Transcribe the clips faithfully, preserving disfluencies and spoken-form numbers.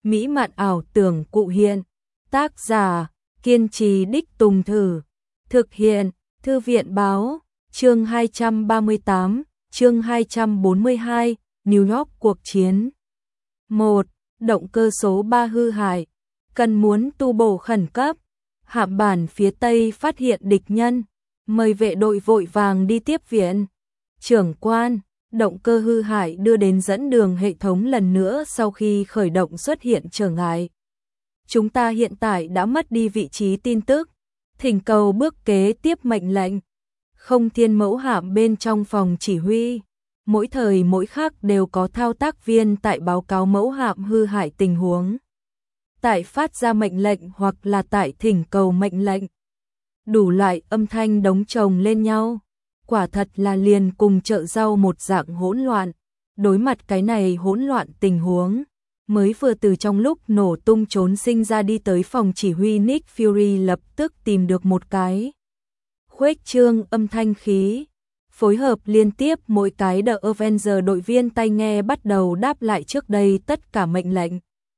mỹ mạn ảo tưởng cụ hiện. Tác giả, kiên trì đích tùng thử. Thực hiện, Thư viện báo, chương hai trăm ba mươi tám, chương hai trăm bốn mươi hai, New York cuộc chiến. một. Động cơ số ba hư hại. Cần muốn tu bổ khẩn cấp. Hạm bản phía Tây phát hiện địch nhân. Mời vệ đội vội vàng đi tiếp viện. Trưởng quan, động cơ hư hại đưa đến dẫn đường hệ thống lần nữa sau khi khởi động xuất hiện trở ngại. Chúng ta hiện tại đã mất đi vị trí tin tức. Thỉnh cầu bước kế tiếp mệnh lệnh. Không thiên mẫu hạm bên trong phòng chỉ huy. Mỗi thời mỗi khắc đều có thao tác viên tại báo cáo mẫu hạm hư hại tình huống. Tại phát ra mệnh lệnh hoặc là tại thỉnh cầu mệnh lệnh. Đủ loại âm thanh đống chồng lên nhau. Quả thật là liền cùng chợ rau một dạng hỗn loạn. Đối mặt cái này hỗn loạn tình huống, mới vừa từ trong lúc nổ tung trốn sinh ra đi tới phòng chỉ huy Nick Fury lập tức tìm được một cái khuếch trương âm thanh khí. Phối hợp liên tiếp mỗi cái The Avenger đội viên tai nghe bắt đầu đáp lại trước đây tất cả mệnh lệnh.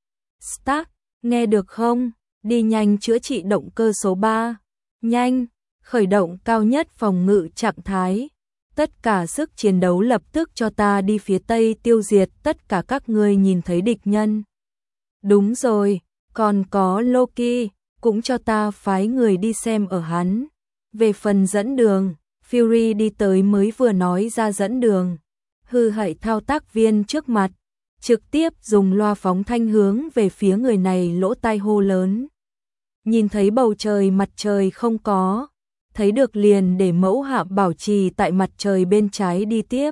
Stark, nghe được không? Đi nhanh chữa trị động cơ số ba. Nhanh, khởi động cao nhất phòng ngự trạng thái. Tất cả sức chiến đấu lập tức cho ta đi phía Tây tiêu diệt tất cả các ngươi nhìn thấy địch nhân. Đúng rồi, còn có Loki, cũng cho ta phái người đi xem ở hắn. Về phần dẫn đường, Fury đi tới mới vừa nói ra dẫn đường. Hư hại thao tác viên trước mặt, trực tiếp dùng loa phóng thanh hướng về phía người này lỗ tai hô lớn. Nhìn thấy bầu trời mặt trời không có, thấy được liền để mẫu hạm bảo trì tại mặt trời bên trái đi tiếp.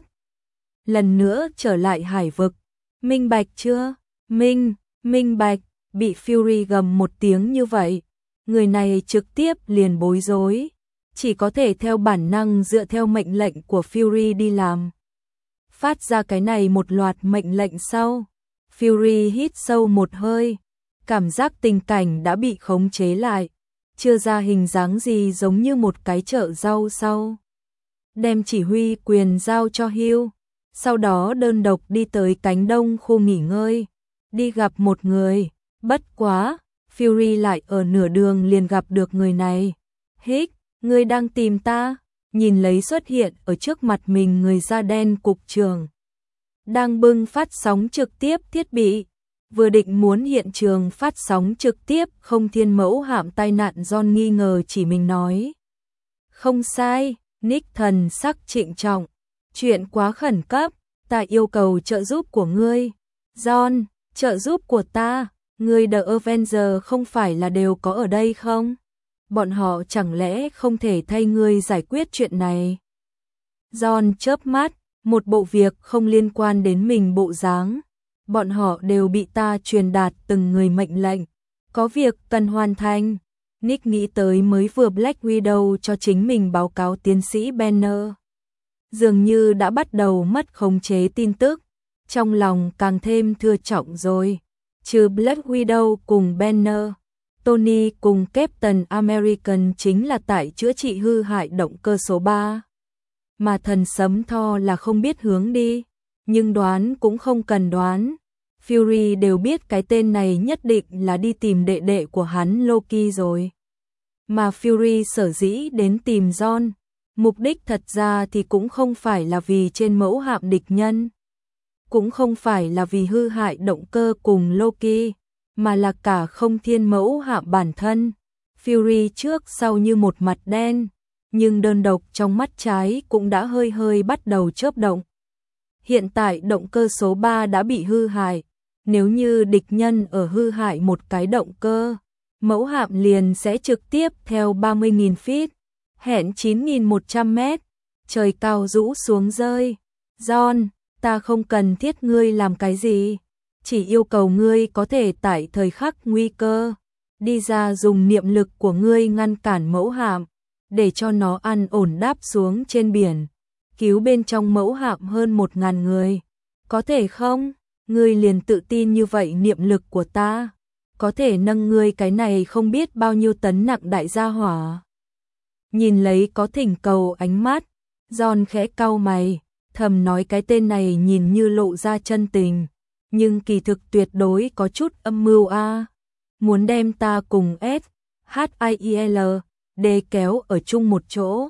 Lần nữa trở lại hải vực. Minh bạch chưa? Minh, minh bạch, bị Fury gầm một tiếng như vậy. Người này trực tiếp liền bối rối. Chỉ có thể theo bản năng dựa theo mệnh lệnh của Fury đi làm. Phát ra cái này một loạt mệnh lệnh sau. Fury hít sâu một hơi. Cảm giác tình cảnh đã bị khống chế lại. Chưa ra hình dáng gì giống như một cái chợ rau sau. Đem chỉ huy quyền giao cho Hugh. Sau đó đơn độc đi tới cánh đông khu nghỉ ngơi. Đi gặp một người. Bất quá, Fury lại ở nửa đường liền gặp được người này. Hích, ngươi đang tìm ta? Nhìn lấy xuất hiện ở trước mặt mình người da đen cục trưởng. Đang bưng phát sóng trực tiếp thiết bị. Vừa định muốn hiện trường phát sóng trực tiếp không thiên mẫu hạm tai nạn John nghi ngờ chỉ mình nói. Không sai, Nick thần sắc trịnh trọng. Chuyện quá khẩn cấp, ta yêu cầu trợ giúp của ngươi. John, trợ giúp của ta, ngươi The Avenger không phải là đều có ở đây không? Bọn họ chẳng lẽ không thể thay ngươi giải quyết chuyện này? John chớp mắt, một bộ việc không liên quan đến mình bộ dáng. Bọn họ đều bị ta truyền đạt từng người mệnh lệnh. Có việc cần hoàn thành. Nick nghĩ tới mới vừa Black Widow cho chính mình báo cáo tiến sĩ Banner. Dường như đã bắt đầu mất khống chế tin tức. Trong lòng càng thêm thưa trọng rồi. Trừ Black Widow cùng Banner, Tony cùng Captain American chính là tại chữa trị hư hại động cơ số ba. Mà thần sấm Thor là không biết hướng đi. Nhưng đoán cũng không cần đoán. Fury đều biết cái tên này nhất định là đi tìm đệ đệ của hắn Loki rồi. Mà Fury sở dĩ đến tìm John, mục đích thật ra thì cũng không phải là vì trên mẫu hạm địch nhân. Cũng không phải là vì hư hại động cơ cùng Loki, mà là cả không thiên mẫu hạm bản thân. Fury trước sau như một mặt đen, nhưng đơn độc trong mắt trái cũng đã hơi hơi bắt đầu chớp động. Hiện tại động cơ số ba đã bị hư hại. Nếu như địch nhân ở hư hại một cái động cơ, mẫu hạm liền sẽ trực tiếp theo ba mươi nghìn feet, hẹn chín nghìn một trăm mét, trời cao rũ xuống rơi. John, ta không cần thiết ngươi làm cái gì, chỉ yêu cầu ngươi có thể tại thời khắc nguy cơ, đi ra dùng niệm lực của ngươi ngăn cản mẫu hạm, để cho nó an ổn đáp xuống trên biển. Cứu bên trong mẫu hạm hơn một ngàn người. Có thể không? Ngươi liền tự tin như vậy niệm lực của ta. Có thể nâng ngươi cái này không biết bao nhiêu tấn nặng đại gia hỏa. Nhìn lấy có thỉnh cầu ánh mắt. John khẽ cau mày. Thầm nói cái tên này nhìn như lộ ra chân tình. nhưng kỳ thực tuyệt đối có chút âm mưu a, muốn đem ta cùng S H I E L D kéo ở chung một chỗ,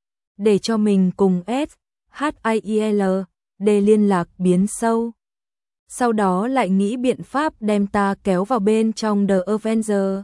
để cho mình cùng S H I E L D liên lạc biến sâu. Sau đó lại nghĩ biện pháp đem ta kéo vào bên trong The Avengers.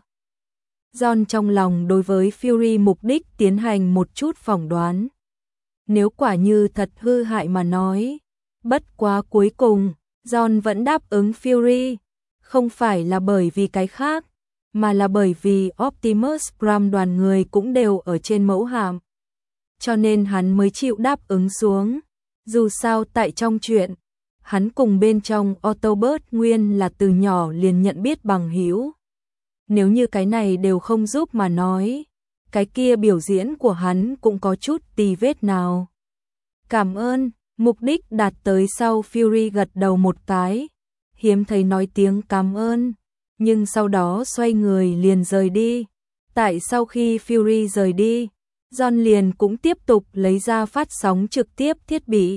John trong lòng đối với Fury mục đích tiến hành một chút phỏng đoán. Nếu quả như thật hư hại mà nói, bất quá cuối cùng, John vẫn đáp ứng Fury, không phải là bởi vì cái khác, mà là bởi vì Optimus Prime đoàn người cũng đều ở trên mẫu hạm. Cho nên hắn mới chịu đáp ứng xuống. Dù sao tại trong chuyện, hắn cùng bên trong Autobot nguyên là từ nhỏ liền nhận biết bằng hữu. Nếu như cái này đều không giúp mà nói, cái kia biểu diễn của hắn cũng có chút tì vết nào. Cảm ơn, mục đích đạt tới sau Fury gật đầu một cái, hiếm thấy nói tiếng cảm ơn, nhưng sau đó xoay người liền rời đi. Tại sau khi Fury rời đi, John liền cũng tiếp tục lấy ra phát sóng trực tiếp thiết bị.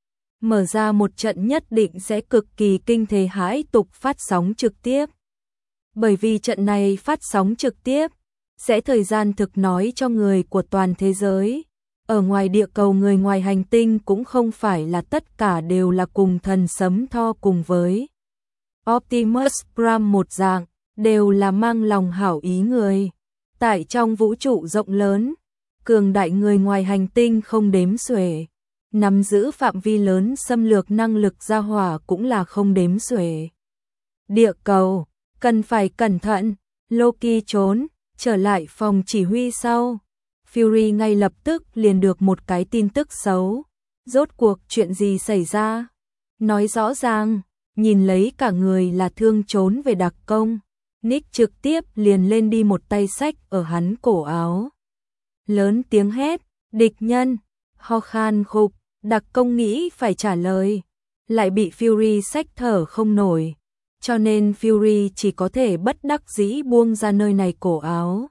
Mở ra một trận nhất định sẽ cực kỳ kinh thế hãi tục phát sóng trực tiếp. Bởi vì trận này phát sóng trực tiếp, sẽ thời gian thực nói cho người của toàn thế giới. Ở ngoài địa cầu người ngoài hành tinh cũng không phải là tất cả đều là cùng thần sấm tho cùng với Optimus Prime một dạng, đều là mang lòng hảo ý người. Tại trong vũ trụ rộng lớn, cường đại người ngoài hành tinh không đếm xuể, nắm giữ phạm vi lớn xâm lược năng lực gia hỏa cũng là không đếm xuể. Địa cầu, cần phải cẩn thận, Loki trốn, trở lại phòng chỉ huy sau. Fury ngay lập tức liền được một cái tin tức xấu. Rốt cuộc chuyện gì xảy ra? Nói rõ ràng, nhìn lấy cả người là thương trốn về đặc công. Nick trực tiếp liền lên đi một tay xách ở hắn cổ áo. Lớn tiếng hét, địch nhân, ho khan khục, đặc công nghĩ phải trả lời. Lại bị Fury xách thở không nổi. Cho nên Fury chỉ có thể bất đắc dĩ buông ra nơi này cổ áo.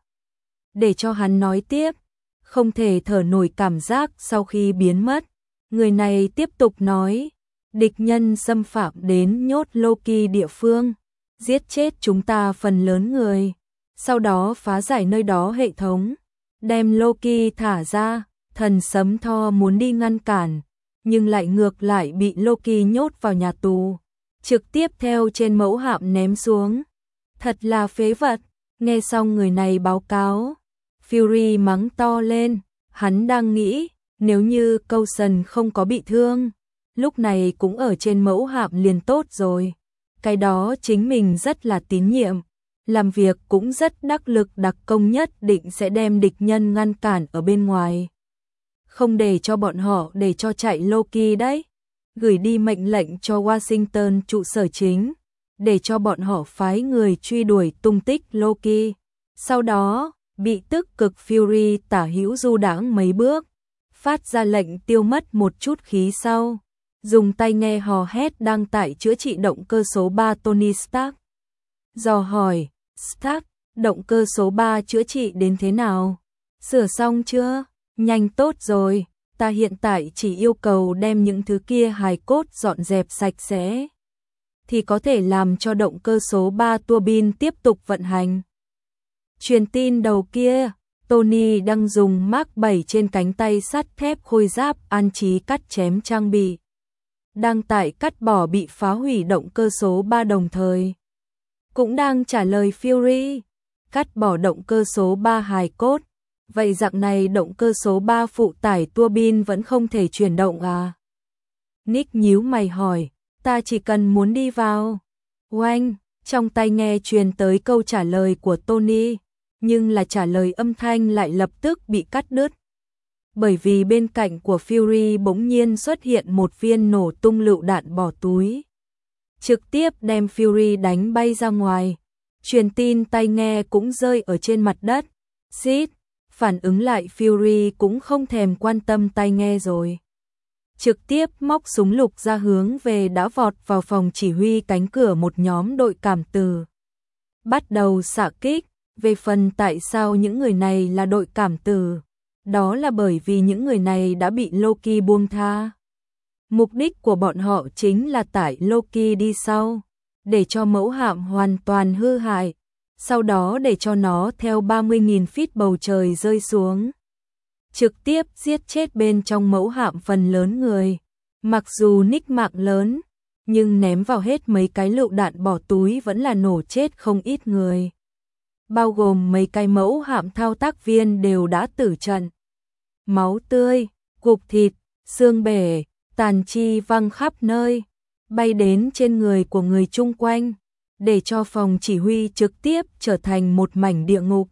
Để cho hắn nói tiếp, không thể thở nổi cảm giác sau khi biến mất. Người này tiếp tục nói, địch nhân xâm phạm đến nhốt Loki địa phương, giết chết chúng ta phần lớn người, sau đó phá giải nơi đó hệ thống, đem Loki thả ra, thần sấm Thor muốn đi ngăn cản, nhưng lại ngược lại bị Loki nhốt vào nhà tù, trực tiếp theo trên mẫu hạm ném xuống. Thật là phế vật, nghe xong người này báo cáo, Fury mắng to lên, hắn đang nghĩ, nếu như Coulson không có bị thương, lúc này cũng ở trên mẫu hạm liền tốt rồi. Cái đó chính mình rất là tín nhiệm, làm việc cũng rất đắc lực, đặc công nhất định sẽ đem địch nhân ngăn cản ở bên ngoài. Không để cho bọn họ để cho chạy Loki đấy. Gửi đi mệnh lệnh cho Washington trụ sở chính, để cho bọn họ phái người truy đuổi tung tích Loki. Sau đó, bị tức cực Fury tả hữu du đãng mấy bước, phát ra lệnh tiêu mất một chút khí sau, dùng tay nghe hò hét đang tại chữa trị động cơ số ba Tony Stark. Dò hỏi, Stark, động cơ số ba chữa trị đến thế nào? Sửa xong chưa? Nhanh tốt rồi, ta hiện tại chỉ yêu cầu đem những thứ kia hài cốt dọn dẹp sạch sẽ, thì có thể làm cho động cơ số ba tua bin tiếp tục vận hành. Truyền tin đầu kia, Tony đang dùng Mark bảy trên cánh tay sắt thép khôi giáp an trí cắt chém trang bị. Đang tại cắt bỏ bị phá hủy động cơ số ba đồng thời. Cũng đang trả lời Fury, cắt bỏ động cơ số ba hài cốt. Vậy dạng này động cơ số ba phụ tải tua bin vẫn không thể chuyển động à? Nick nhíu mày hỏi, ta chỉ cần muốn đi vào. Oanh, trong tai nghe truyền tới câu trả lời của Tony, nhưng là trả lời âm thanh lại lập tức bị cắt đứt. Bởi vì bên cạnh của Fury bỗng nhiên xuất hiện một viên nổ tung lựu đạn bỏ túi. Trực tiếp đem Fury đánh bay ra ngoài. Truyền tin tai nghe cũng rơi ở trên mặt đất. Xít, phản ứng lại Fury cũng không thèm quan tâm tai nghe rồi. Trực tiếp móc súng lục ra hướng về đã vọt vào phòng chỉ huy cánh cửa một nhóm đội cảm tử. Bắt đầu xạ kích, về phần tại sao những người này là đội cảm tử, đó là bởi vì những người này đã bị Loki buông tha. Mục đích của bọn họ chính là tải Loki đi sau, để cho mẫu hạm hoàn toàn hư hại, sau đó để cho nó theo ba mươi nghìn feet bầu trời rơi xuống, trực tiếp giết chết bên trong mẫu hạm phần lớn người. Mặc dù nick mạng lớn, nhưng ném vào hết mấy cái lựu đạn bỏ túi vẫn là nổ chết không ít người. Bao gồm mấy cái mẫu hạm thao tác viên đều đã tử trận. Máu tươi, cục thịt, xương bể, tàn chi văng khắp nơi, bay đến trên người của người chung quanh, để cho phòng chỉ huy trực tiếp trở thành một mảnh địa ngục.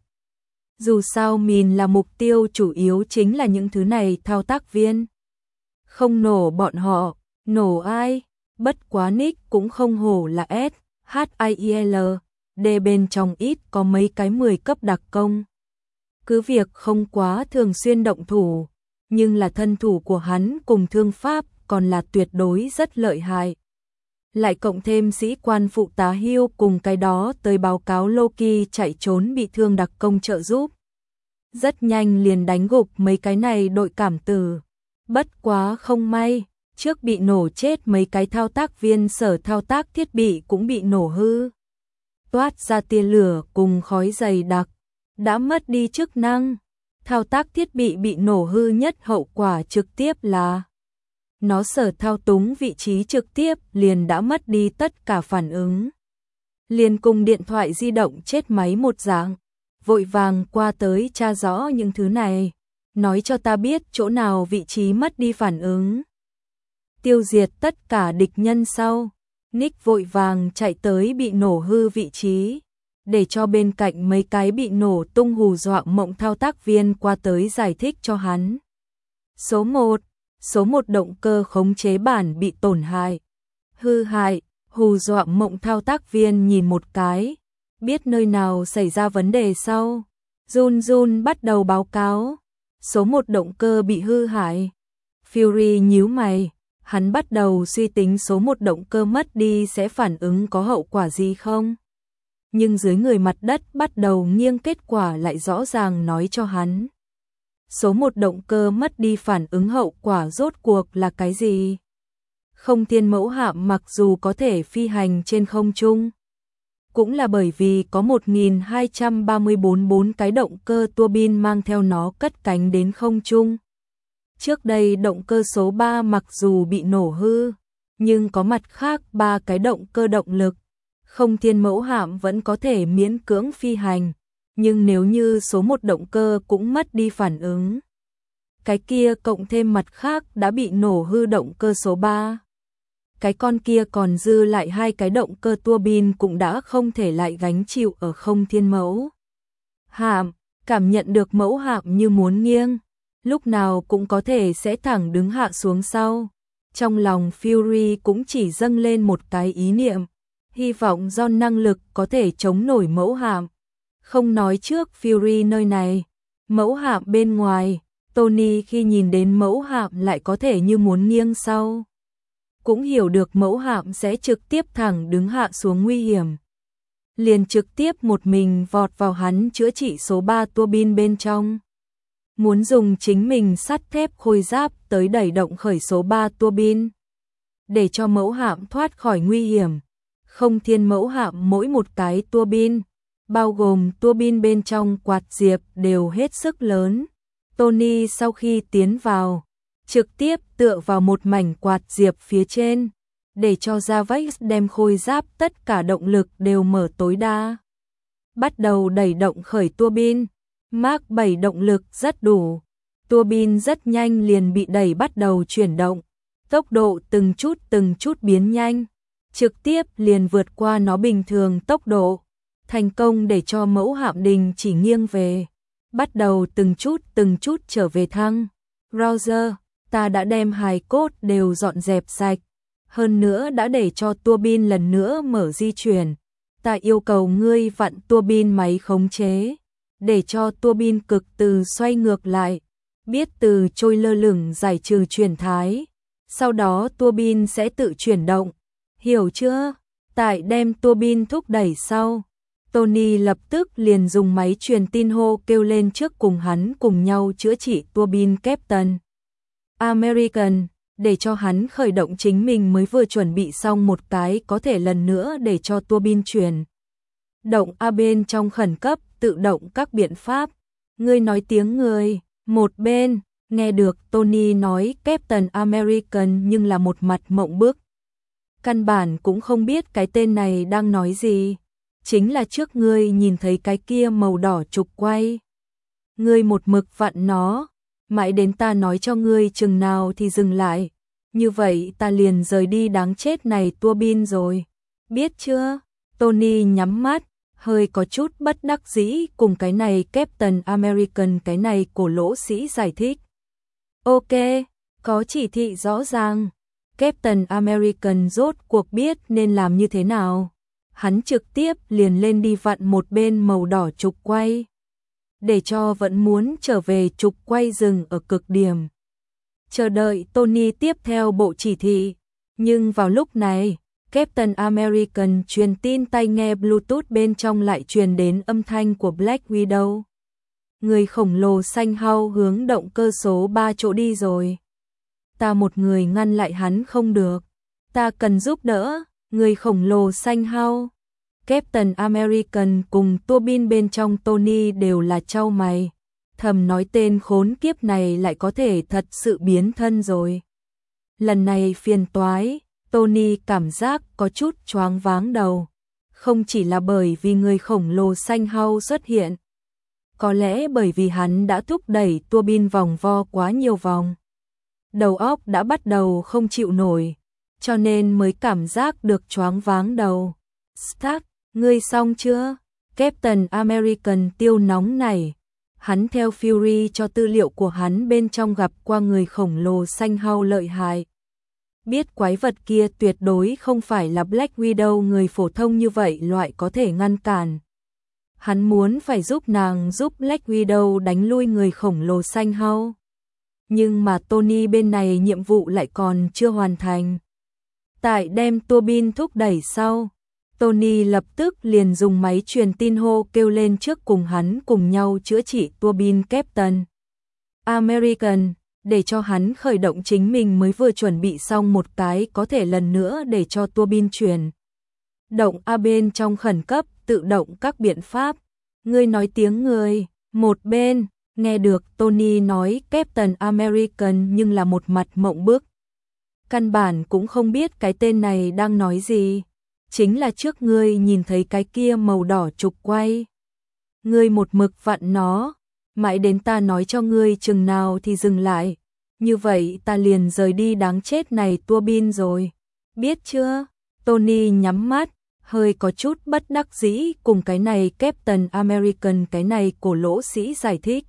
Dù sao mìn là mục tiêu chủ yếu chính là những thứ này thao tác viên. Không nổ bọn họ, nổ ai? Bất quá nick cũng không hổ là S, H I I L, D bên trong ít có mấy cái mười cấp đặc công. Cứ việc không quá thường xuyên động thủ, nhưng là thân thủ của hắn cùng thương pháp còn là tuyệt đối rất lợi hại. Lại cộng thêm sĩ quan phụ tá Hugh cùng cái đó tới báo cáo Loki chạy trốn bị thương đặc công trợ giúp. Rất nhanh liền đánh gục mấy cái này đội cảm tử. Bất quá không may, trước bị nổ chết mấy cái thao tác viên sở thao tác thiết bị cũng bị nổ hư. Toát ra tia lửa cùng khói dày đặc, đã mất đi chức năng. Thao tác thiết bị bị nổ hư nhất hậu quả trực tiếp là nó sở thao túng vị trí trực tiếp liền đã mất đi tất cả phản ứng. Liền cùng điện thoại di động chết máy một dạng, vội vàng qua tới tra rõ những thứ này, nói cho ta biết chỗ nào vị trí mất đi phản ứng. Tiêu diệt tất cả địch nhân sau, Nick vội vàng chạy tới bị nổ hư vị trí, để cho bên cạnh mấy cái bị nổ tung hù dọa mộng thao tác viên qua tới giải thích cho hắn. Số một, số một động cơ khống chế bản bị tổn hại, hư hại, hù dọa mộng thao tác viên nhìn một cái, biết nơi nào xảy ra vấn đề sau, run run bắt đầu báo cáo, số một động cơ bị hư hại. Fury nhíu mày, hắn bắt đầu suy tính số một động cơ mất đi sẽ phản ứng có hậu quả gì không. Nhưng dưới người mặt đất bắt đầu nghiêng, kết quả lại rõ ràng nói cho hắn. Số một động cơ mất đi phản ứng hậu quả rốt cuộc là cái gì? Không thiên mẫu hạm mặc dù có thể phi hành trên không trung, cũng là bởi vì có một nghìn hai trăm ba mươi tư bốn cái động cơ tua bin mang theo nó cất cánh đến không trung. Trước đây động cơ số ba mặc dù bị nổ hư, nhưng có mặt khác ba cái động cơ động lực. Không thiên mẫu hạm vẫn có thể miễn cưỡng phi hành, nhưng nếu như số một động cơ cũng mất đi phản ứng, cái kia cộng thêm mặt khác đã bị nổ hư động cơ số ba. Cái con kia còn dư lại hai cái động cơ tua bin cũng đã không thể lại gánh chịu ở không thiên mẫu hạm, cảm nhận được mẫu hạm như muốn nghiêng, lúc nào cũng có thể sẽ thẳng đứng hạ xuống sau. Trong lòng Fury cũng chỉ dâng lên một cái ý niệm, hy vọng do năng lực có thể chống nổi mẫu hạm. Không nói trước Fury nơi này, mẫu hạm bên ngoài, Tony khi nhìn đến mẫu hạm lại có thể như muốn nghiêng sau, cũng hiểu được mẫu hạm sẽ trực tiếp thẳng đứng hạ xuống nguy hiểm. Liền trực tiếp một mình vọt vào hắn chữa trị số ba tua bin bên trong. Muốn dùng chính mình sắt thép khôi giáp tới đẩy động khởi số ba tua bin, để cho mẫu hạm thoát khỏi nguy hiểm. Không thiên mẫu hạm mỗi một cái tua bin, bao gồm tua bin bên trong quạt diệp đều hết sức lớn. Tony sau khi tiến vào, trực tiếp tựa vào một mảnh quạt diệp phía trên, để cho Javax đem khôi giáp tất cả động lực đều mở tối đa. Bắt đầu đẩy động khởi tua bin, Mark bảy động lực rất đủ. Tua bin rất nhanh liền bị đẩy bắt đầu chuyển động, tốc độ từng chút từng chút biến nhanh, trực tiếp liền vượt qua nó bình thường tốc độ, thành công để cho mẫu hạm đình chỉ nghiêng về, bắt đầu từng chút từng chút trở về thăng. Roger, ta đã đem hài cốt đều dọn dẹp sạch, hơn nữa đã để cho tua bin lần nữa mở di chuyển. Ta yêu cầu ngươi vặn tua bin máy khống chế, để cho tua bin cực từ xoay ngược lại, biết từ trôi lơ lửng giải trừ chuyển thái, sau đó tua bin sẽ tự chuyển động, hiểu chưa? Tại đem tua bin thúc đẩy sau, Tony lập tức liền dùng máy truyền tin hô kêu lên trước cùng hắn cùng nhau chữa trị tua bin Captain American. để cho hắn khởi động chính mình mới vừa chuẩn bị xong một cái có thể lần nữa để cho tua bin chuyển. Động A bên trong khẩn cấp, tự động các biện pháp. Ngươi nói tiếng người, một bên, nghe được Tony nói Captain American nhưng là một mặt mộng bức. Căn bản cũng không biết cái tên này đang nói gì. Chính là trước ngươi nhìn thấy cái kia màu đỏ trục quay. Ngươi một mực vặn nó, mãi đến ta nói cho ngươi chừng nào thì dừng lại. Như vậy ta liền rời đi đáng chết này tua bin rồi. Biết chưa? Tony nhắm mắt, hơi có chút bất đắc dĩ cùng cái này Captain American cái này cổ lỗ sĩ giải thích. Ok, có chỉ thị rõ ràng. Captain American rốt cuộc biết nên làm như thế nào. Hắn trực tiếp liền lên đi vặn một bên màu đỏ trục quay. Để cho vẫn muốn trở về trục quay dừng ở cực điểm. Chờ đợi Tony tiếp theo bộ chỉ thị. Nhưng vào lúc này, Captain American truyền tin tai nghe Bluetooth bên trong lại truyền đến âm thanh của Black Widow. Người khổng lồ xanh hao hướng động cơ số ba chỗ đi rồi. Ta một người ngăn lại hắn không được. Ta cần giúp đỡ, người khổng lồ xanh hao. Captain American cùng tua bin bên trong Tony đều là chau mày. Thầm nói tên khốn kiếp này lại có thể thật sự biến thân rồi. Lần này phiền toái, Tony cảm giác có chút choáng váng đầu. Không chỉ là bởi vì người khổng lồ xanh hao xuất hiện. Có lẽ bởi vì hắn đã thúc đẩy tua bin vòng vo quá nhiều vòng. Đầu óc đã bắt đầu không chịu nổi, cho nên mới cảm giác được choáng váng đầu. Stark, ngươi xong chưa? Captain American tiêu nóng này. Hắn theo Fury cho tư liệu của hắn bên trong gặp qua người khổng lồ xanh hao lợi hại. Biết quái vật kia tuyệt đối không phải là Black Widow người phổ thông như vậy loại có thể ngăn cản. Hắn muốn phải giúp nàng giúp Black Widow đánh lui người khổng lồ xanh hao. Nhưng mà Tony bên này nhiệm vụ lại còn chưa hoàn thành. Tại đem tua bin thúc đẩy sau, Tony lập tức liền dùng máy truyền tin hô kêu lên trước cùng hắn cùng nhau chữa trị tua bin Captain American, để cho hắn khởi động chính mình mới vừa chuẩn bị xong một cái có thể lần nữa để cho tua bin chuyển. Động A bên trong khẩn cấp, tự động các biện pháp. Ngươi nói tiếng người, một bên, nghe được Tony nói Captain American nhưng là một mặt mộng bức. Căn bản cũng không biết cái tên này đang nói gì. Chính là trước ngươi nhìn thấy cái kia màu đỏ trục quay. Ngươi một mực vặn nó, mãi đến ta nói cho ngươi chừng nào thì dừng lại. Như vậy ta liền rời đi đáng chết này tua bin rồi. Biết chưa? Tony nhắm mắt, hơi có chút bất đắc dĩ cùng cái này Captain American cái này cổ lỗ sĩ giải thích.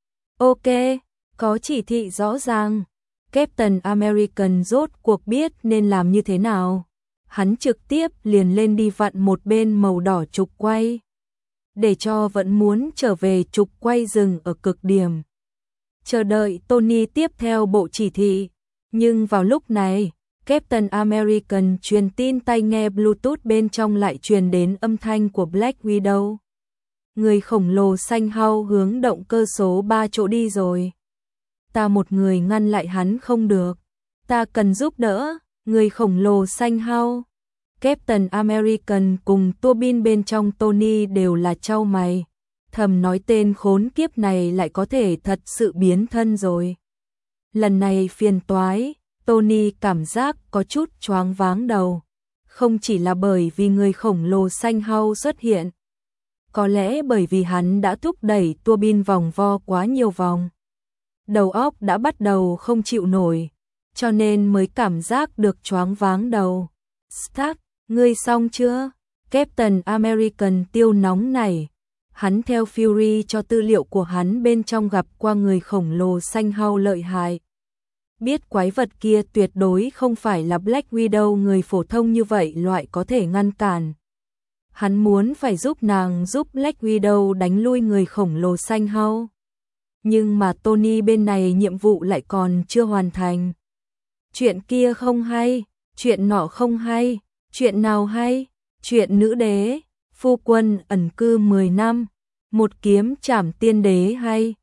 Ok, có chỉ thị rõ ràng. Captain American rốt cuộc biết nên làm như thế nào. Hắn trực tiếp liền lên đi vặn một bên màu đỏ trục quay. Để cho vẫn muốn trở về trục quay dừng ở cực điểm. Chờ đợi Tony tiếp theo bộ chỉ thị. Nhưng vào lúc này, Captain American truyền tin tai nghe Bluetooth bên trong lại truyền đến âm thanh của Black Widow. Người khổng lồ xanh hao hướng động cơ số ba chỗ đi rồi. Ta một người ngăn lại hắn không được. Ta cần giúp đỡ, người khổng lồ xanh hao. Captain American cùng tua bin bên trong Tony đều là chau mày. Thầm nói tên khốn kiếp này lại có thể thật sự biến thân rồi. Lần này phiền toái, Tony cảm giác có chút choáng váng đầu. Không chỉ là bởi vì người khổng lồ xanh hao xuất hiện. Có lẽ bởi vì hắn đã thúc đẩy tua bin vòng vo quá nhiều vòng. Đầu óc đã bắt đầu không chịu nổi, cho nên mới cảm giác được choáng váng đầu. Stark, ngươi xong chưa? Captain American tiêu nóng này. Hắn theo Fury cho tư liệu của hắn bên trong gặp qua người khổng lồ xanh hao lợi hại. Biết quái vật kia tuyệt đối không phải là Black Widow người phổ thông như vậy loại có thể ngăn cản. Hắn muốn phải giúp nàng giúp Black Widow đánh lui người khổng lồ xanh hao. Nhưng mà Tony bên này nhiệm vụ lại còn chưa hoàn thành. Chuyện kia không hay, chuyện nọ không hay, chuyện nào hay, chuyện nữ đế, phu quân ẩn cư mười năm, một kiếm trảm tiên đế hay.